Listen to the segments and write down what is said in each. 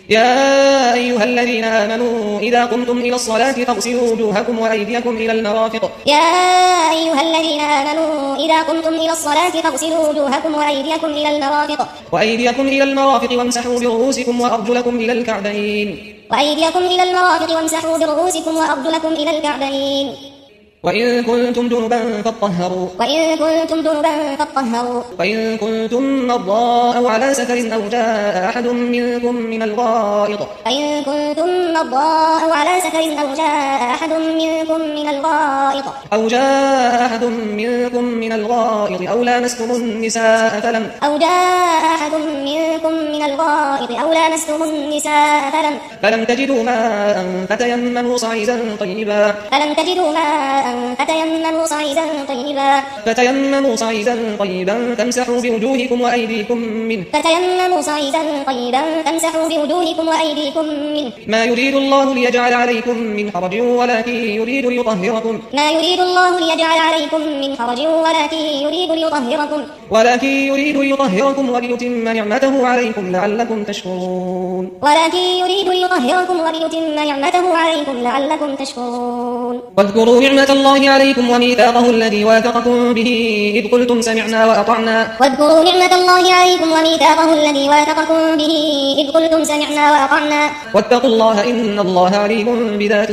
يا أيها الذين آمنوا إذا قمتم إلى الصلاة فاغسلوا وجوهكم وأيديكم إلى المرافق يا أيها الذين آمنوا إذا قمتم إلى الصلاة فاغسلوا وجوهكم وأيديكم إلى المرافق وامسحوا برؤوسكم وأرجلكم إلى الكعبين وإن كنتم جنبا فاطهروا وإن كنتم مرضى أو على سفر أو جاء أحد منكم من الغائط أو لامستم النساء فلم تجدوا ماء فتيمموا صعيدا طيبا فامسحوا بوجوهكم وأيديكم منه ما يريد الله ليجعل عليكم من حرج ولكن يريد ليطهركم وليتم نعمته عليكم لعلكم تشكرون واذكروا نعمة الله عليكم وميثاقه الذي واثقكم به إذ قلتم سمعنا وأطعنا واتقوا الله إن الله عليم بذات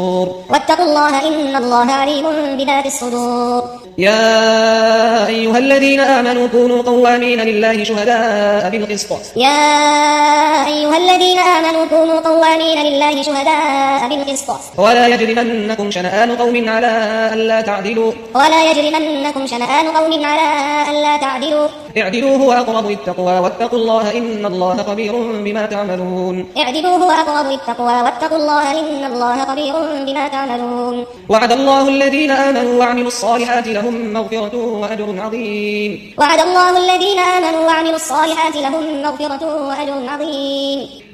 الصدور يا أيها الذين آمنوا كونوا قوامين لله شهداء بالقسط ولا يجرمنكم شنآن قوم على ألا تعدلوا اعدلوا هو أقرب للتقوى واتقوا الله إن الله خبير بما تعملون وعد الله الذين آمنوا وعملوا الصالحات لهم مغفرة وأجر عظيم